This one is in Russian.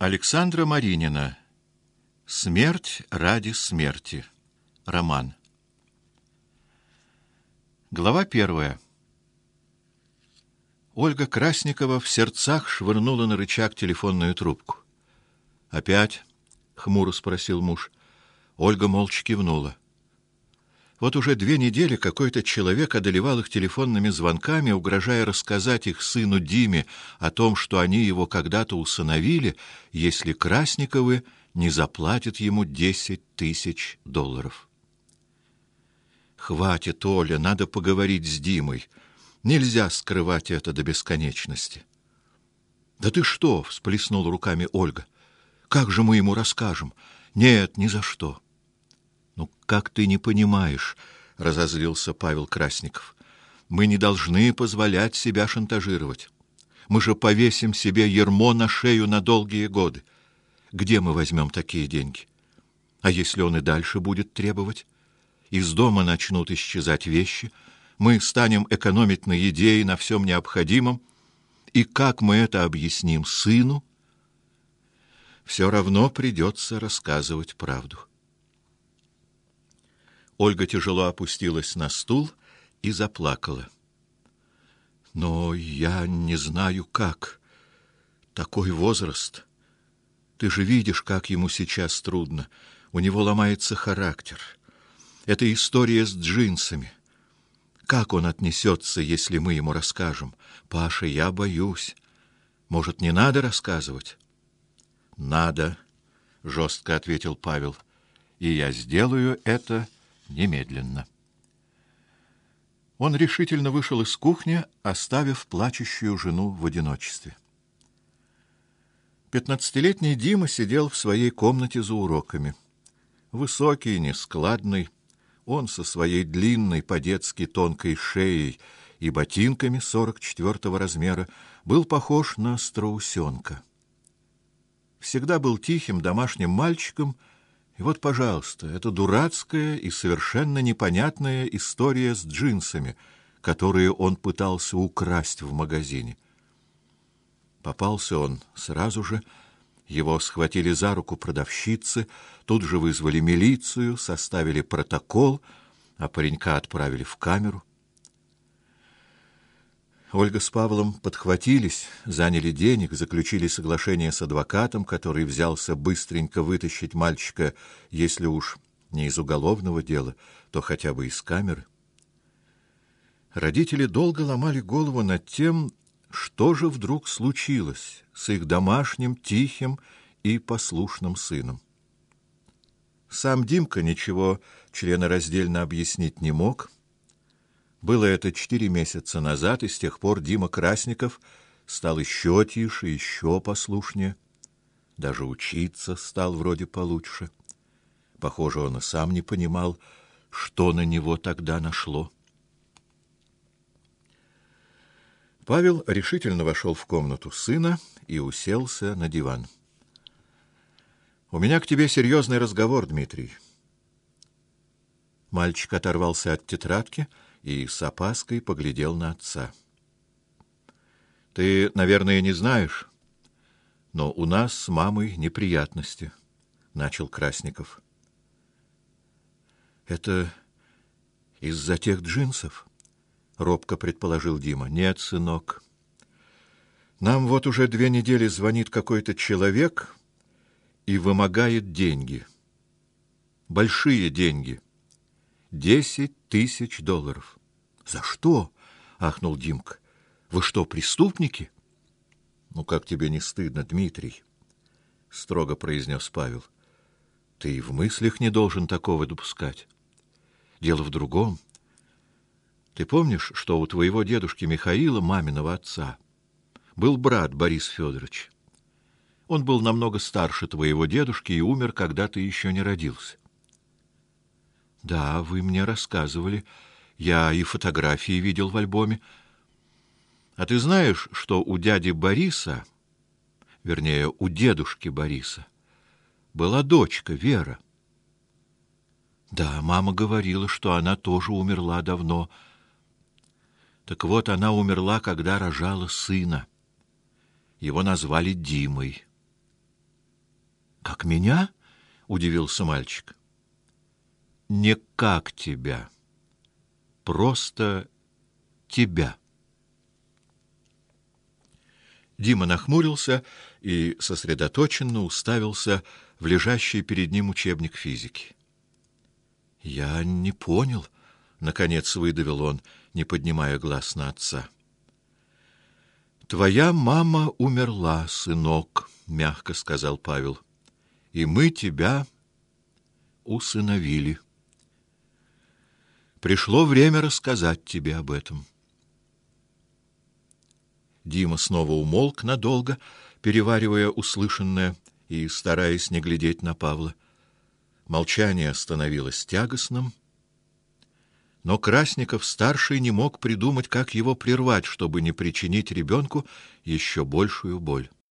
Александра Маринина. Смерть ради смерти. Роман. Глава 1. Ольга Красникова в сердцах швырнула на рычаг телефонную трубку. «Опять?» — хмуро спросил муж. Ольга молча кивнула. Вот уже 2 недели какой-то человек одолевал их телефонными звонками, угрожая рассказать их сыну Диме о том, что они его когда-то усыновили, если Красниковы не заплатят ему $10 000. «Хватит, Оля, надо поговорить с Димой. Нельзя скрывать это до бесконечности». «Да ты что?» — всплеснула руками Ольга. «Как же мы ему расскажем? Нет, ни за что». «Ну, как ты не понимаешь?» — разозлился Павел Красников. «Мы не должны позволять себя шантажировать. Мы же повесим себе ярмо на шею на долгие годы. Где мы возьмем такие деньги? А если он и дальше будет требовать? Из дома начнут исчезать вещи, мы станем экономить на еде и на всем необходимом. И как мы это объясним сыну? Все равно придется рассказывать правду». Ольга тяжело опустилась на стул и заплакала. «Но я не знаю, как. Такой возраст. Ты же видишь, как ему сейчас трудно. У него ломается характер. Это история с джинсами. Как он отнесется, если мы ему расскажем? Паша, я боюсь. Может, не надо рассказывать?» «Надо», — жестко ответил Павел. «И я сделаю это немедленно». Он решительно вышел из кухни, оставив плачущую жену в одиночестве. 15-летний Дима сидел в своей комнате за уроками. Высокий, нескладный, он со своей длинной, по-детски тонкой шеей и ботинками 44-го размера был похож на страусенка. Всегда был тихим домашним мальчиком. И вот, пожалуйста, эта дурацкая и совершенно непонятная история с джинсами, которые он пытался украсть в магазине. Попался он сразу же. Его схватили за руку продавщицы, тут же вызвали милицию, составили протокол, а паренька отправили в камеру. Ольга с Павлом подхватились, заняли денег, заключили соглашение с адвокатом, который взялся быстренько вытащить мальчика, если уж не из уголовного дела, то хотя бы из камеры. Родители долго ломали голову над тем, что же вдруг случилось с их домашним, тихим и послушным сыном. Сам Димка ничего членораздельно объяснить не мог. Было это 4 месяца назад, и с тех пор Дима Красников стал еще тише, еще послушнее. Даже учиться стал вроде получше. Похоже, он и сам не понимал, что на него тогда нашло. Павел решительно вошел в комнату сына и уселся на диван. «У меня к тебе серьезный разговор, Дмитрий». Мальчик оторвался от тетрадки и с опаской поглядел на отца. «Ты, наверное, не знаешь, но у нас с мамой неприятности», — начал Красников. «Это из-за тех джинсов?» — робко предположил Дима. «Нет, сынок. Нам вот уже 2 недели звонит какой-то человек и вымогает деньги. Большие деньги. $10 000. «За что?» — ахнул Димка. «Вы что, преступники?» «Ну, как тебе не стыдно, Дмитрий?» — строго произнес Павел. «Ты и в мыслях не должен такого допускать. Дело в другом. Ты помнишь, что у твоего дедушки Михаила, маминого отца, был брат Борис Федорович? Он был намного старше твоего дедушки и умер, когда ты еще не родился». «Да, вы мне рассказывали. Я и фотографии видел в альбоме. А ты знаешь, что у дяди Бориса, вернее, у дедушки Бориса, была дочка Вера?» «Да, мама говорила, что она тоже умерла давно. Так вот, она умерла, когда рожала сына. Его назвали Димой. «Как меня?» — удивился мальчик. «Не как тебя. Просто тебя». Дима нахмурился и сосредоточенно уставился в лежащий перед ним учебник физики. «Я не понял», — наконец выдавил он, не поднимая глаз на отца. «Твоя мама умерла, сынок», — мягко сказал Павел, — «и мы тебя усыновили. Пришло время рассказать тебе об этом». Дима снова умолк надолго, переваривая услышанное и стараясь не глядеть на Павла. Молчание становилось тягостным, но Красников-старший не мог придумать, как его прервать, чтобы не причинить ребенку еще большую боль.